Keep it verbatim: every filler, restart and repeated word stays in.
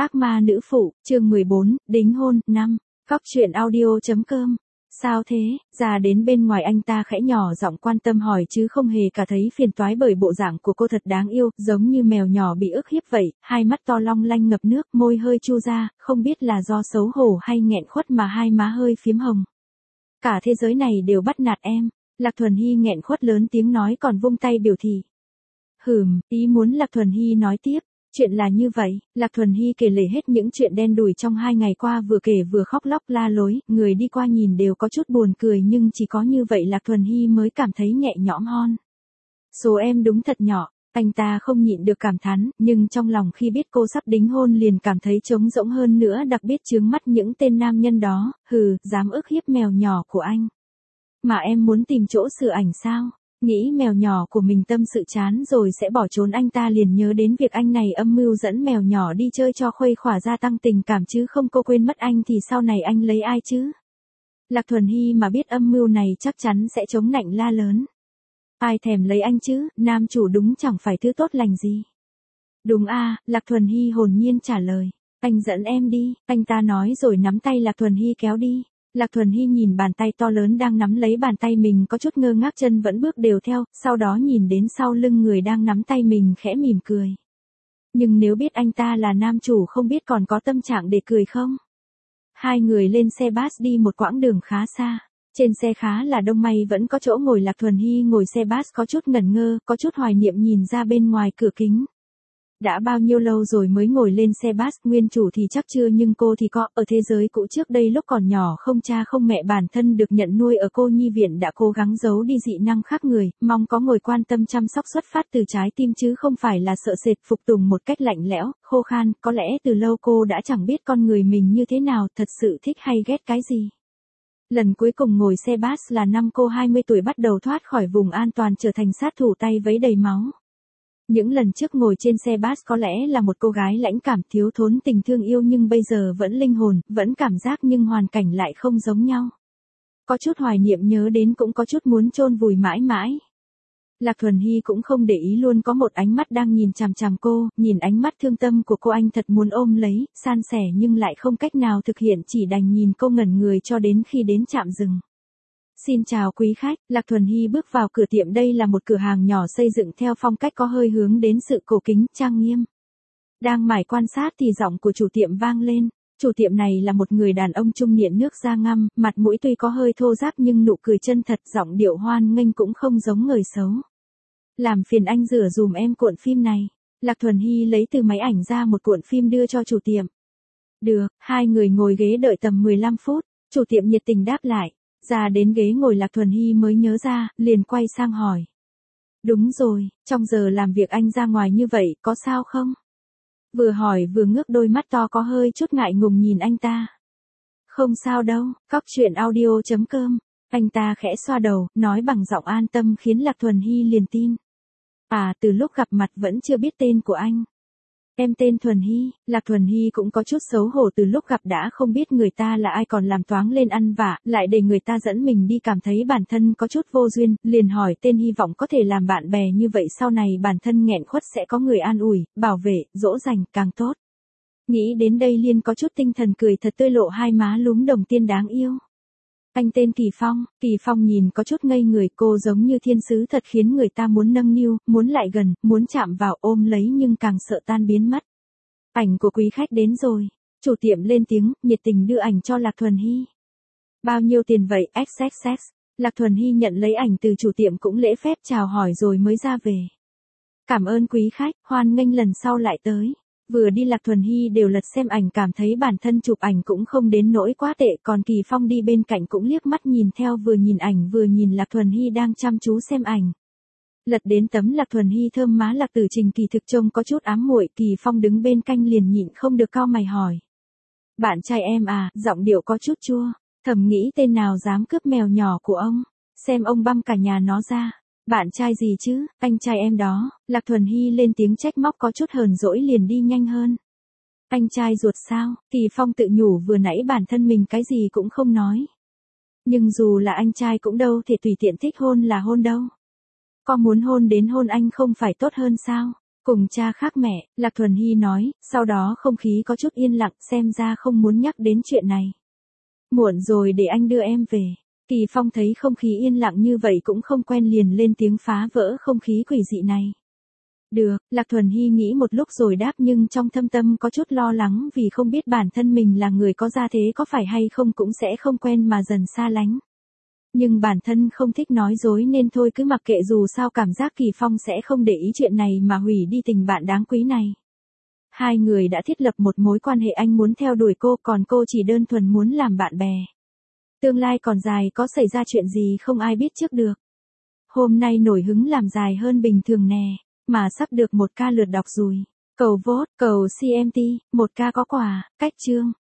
Ác ma nữ phụ, chương mười bốn, đính hôn, năm. Cóc truyện audio.com. Sao thế? Ra đến bên ngoài anh ta khẽ nhỏ giọng quan tâm hỏi chứ không hề cả thấy phiền toái bởi bộ dạng của cô thật đáng yêu, giống như mèo nhỏ bị ức hiếp vậy, hai mắt to long lanh ngập nước, môi hơi chu ra, không biết là do xấu hổ hay nghẹn khuất mà hai má hơi phím hồng. Cả thế giới này đều bắt nạt em. Lạc Thuần Hy nghẹn khuất lớn tiếng nói còn vung tay biểu thị. Hừm, ý muốn Lạc Thuần Hy nói tiếp. Chuyện là như vậy, Lạc Thuần Hy kể lể hết những chuyện đen đủi trong hai ngày qua vừa kể vừa khóc lóc la lối, người đi qua nhìn đều có chút buồn cười nhưng chỉ có như vậy Lạc Thuần Hy mới cảm thấy nhẹ nhõm hon. Số em đúng thật nhỏ, anh ta không nhịn được cảm thán, nhưng trong lòng khi biết cô sắp đính hôn liền cảm thấy trống rỗng hơn nữa đặc biệt chướng mắt những tên nam nhân đó, hừ, dám ức hiếp mèo nhỏ của anh. Mà em muốn tìm chỗ sửa ảnh sao? Nghĩ mèo nhỏ của mình tâm sự chán rồi sẽ bỏ trốn anh ta liền nhớ đến việc anh này âm mưu dẫn mèo nhỏ đi chơi cho khuây khỏa gia tăng tình cảm chứ không cô quên mất anh thì sau này anh lấy ai chứ? Lạc Thuần Hy mà biết âm mưu này chắc chắn sẽ chống nạnh la lớn. Ai thèm lấy anh chứ, nam chủ đúng chẳng phải thứ tốt lành gì. Đúng a, Lạc Thuần Hy hồn nhiên trả lời. Anh dẫn em đi, anh ta nói rồi nắm tay Lạc Thuần Hy kéo đi. Lạc Thuần Hy nhìn bàn tay to lớn đang nắm lấy bàn tay mình có chút ngơ ngác chân vẫn bước đều theo, sau đó nhìn đến sau lưng người đang nắm tay mình khẽ mỉm cười. Nhưng nếu biết anh ta là nam chủ không biết còn có tâm trạng để cười không? Hai người lên xe bus đi một quãng đường khá xa. Trên xe khá là đông may vẫn có chỗ ngồi Lạc Thuần Hy ngồi xe bus có chút ngẩn ngơ, có chút hoài niệm nhìn ra bên ngoài cửa kính. Đã bao nhiêu lâu rồi mới ngồi lên xe bus, nguyên chủ thì chắc chưa nhưng cô thì có, ở thế giới cũ trước đây lúc còn nhỏ không cha không mẹ bản thân được nhận nuôi ở cô nhi viện đã cố gắng giấu đi dị năng khác người, mong có người quan tâm chăm sóc xuất phát từ trái tim chứ không phải là sợ sệt phục tùng một cách lạnh lẽo, khô khan, có lẽ từ lâu cô đã chẳng biết con người mình như thế nào, thật sự thích hay ghét cái gì. Lần cuối cùng ngồi xe bus là năm cô hai mươi tuổi bắt đầu thoát khỏi vùng an toàn trở thành sát thủ tay vấy đầy máu. Những lần trước ngồi trên xe bus có lẽ là một cô gái lãnh cảm thiếu thốn tình thương yêu nhưng bây giờ vẫn linh hồn, vẫn cảm giác nhưng hoàn cảnh lại không giống nhau. Có chút hoài niệm nhớ đến cũng có chút muốn chôn vùi mãi mãi. Lạc Thuần Hy cũng không để ý luôn có một ánh mắt đang nhìn chằm chằm cô, nhìn ánh mắt thương tâm của cô anh thật muốn ôm lấy, san sẻ nhưng lại không cách nào thực hiện chỉ đành nhìn cô ngẩn người cho đến khi đến trạm dừng. Xin chào quý khách, Lạc Thuần Hy bước vào cửa tiệm đây là một cửa hàng nhỏ xây dựng theo phong cách có hơi hướng đến sự cổ kính, trang nghiêm. Đang mải quan sát thì giọng của chủ tiệm vang lên, chủ tiệm này là một người đàn ông trung niên nước da ngăm, mặt mũi tuy có hơi thô ráp nhưng nụ cười chân thật giọng điệu hoan nghênh cũng không giống người xấu. Làm phiền anh rửa dùm em cuộn phim này, Lạc Thuần Hy lấy từ máy ảnh ra một cuộn phim đưa cho chủ tiệm. Được, hai người ngồi ghế đợi tầm mười lăm phút, chủ tiệm nhiệt tình đáp lại. Ra đến ghế ngồi Lạc Thuần Hy mới nhớ ra, liền quay sang hỏi. Đúng rồi, trong giờ làm việc anh ra ngoài như vậy, có sao không? Vừa hỏi vừa ngước đôi mắt to có hơi chút ngại ngùng nhìn anh ta. Không sao đâu, cóc truyện audio.com. Anh ta khẽ xoa đầu, nói bằng giọng an tâm khiến Lạc Thuần Hy liền tin. À, từ lúc gặp mặt vẫn chưa biết tên của anh. Em tên Thuần Hy, Lạc Thuần Hy cũng có chút xấu hổ từ lúc gặp đã không biết người ta là ai còn làm toáng lên ăn vạ, lại để người ta dẫn mình đi cảm thấy bản thân có chút vô duyên, liền hỏi tên hy vọng có thể làm bạn bè như vậy sau này bản thân nghẹn khuất sẽ có người an ủi, bảo vệ, dỗ dành, càng tốt. Nghĩ đến đây liền có chút tinh thần cười thật tươi lộ hai má lúm đồng tiền đáng yêu. Anh tên Kỳ Phong, Kỳ Phong nhìn có chút ngây người cô giống như thiên sứ thật khiến người ta muốn nâng niu, muốn lại gần, muốn chạm vào ôm lấy nhưng càng sợ tan biến mất. Ảnh của quý khách đến rồi, chủ tiệm lên tiếng, nhiệt tình đưa ảnh cho Lạc Thuần Hy. Bao nhiêu tiền vậy, ích ích ích, Lạc Thuần Hy nhận lấy ảnh từ chủ tiệm cũng lễ phép chào hỏi rồi mới ra về. Cảm ơn quý khách, hoan nghênh lần sau lại tới. Vừa đi Lạc Thuần Hy đều lật xem ảnh cảm thấy bản thân chụp ảnh cũng không đến nỗi quá tệ còn Kỳ Phong đi bên cạnh cũng liếc mắt nhìn theo vừa nhìn ảnh vừa nhìn Lạc Thuần Hy đang chăm chú xem ảnh. Lật đến tấm Lạc Thuần Hy thơm má Lạc Tử Trình kỳ thực trông có chút ám muội Kỳ Phong đứng bên cạnh liền nhịn không được cau mày hỏi. Bạn trai em à, giọng điệu có chút chua, thầm nghĩ tên nào dám cướp mèo nhỏ của ông, xem ông băm cả nhà nó ra. Bạn trai gì chứ, anh trai em đó, Lạc Thuần Hy lên tiếng trách móc có chút hờn dỗi liền đi nhanh hơn. Anh trai ruột sao, Kỳ Phong tự nhủ vừa nãy bản thân mình cái gì cũng không nói. Nhưng dù là anh trai cũng đâu thể tùy tiện thích hôn là hôn đâu. Có muốn hôn đến hôn anh không phải tốt hơn sao, Cùng cha khác mẹ, Lạc Thuần Hy nói, sau đó không khí có chút yên lặng, xem ra không muốn nhắc đến chuyện này. Muộn rồi, để anh đưa em về. Kỳ Phong thấy không khí yên lặng như vậy cũng không quen, liền lên tiếng phá vỡ không khí quỷ dị này. Được, Lạc Thuần Hy nghĩ một lúc rồi đáp, nhưng trong thâm tâm có chút lo lắng vì không biết bản thân mình là người có gia thế có phải hay không cũng sẽ không quen mà dần xa lánh. Nhưng bản thân không thích nói dối nên thôi cứ mặc kệ, dù sao cảm giác Kỳ Phong sẽ không để ý chuyện này mà hủy đi tình bạn đáng quý này. Hai người đã thiết lập một mối quan hệ, anh muốn theo đuổi cô, còn cô chỉ đơn thuần muốn làm bạn bè. Tương lai còn dài, có xảy ra chuyện gì không ai biết trước được. Hôm nay nổi hứng làm dài hơn bình thường nè, mà sắp được một ca lượt đọc rồi. Cầu vote, cầu xê em tê, một ca có quà, cách chương.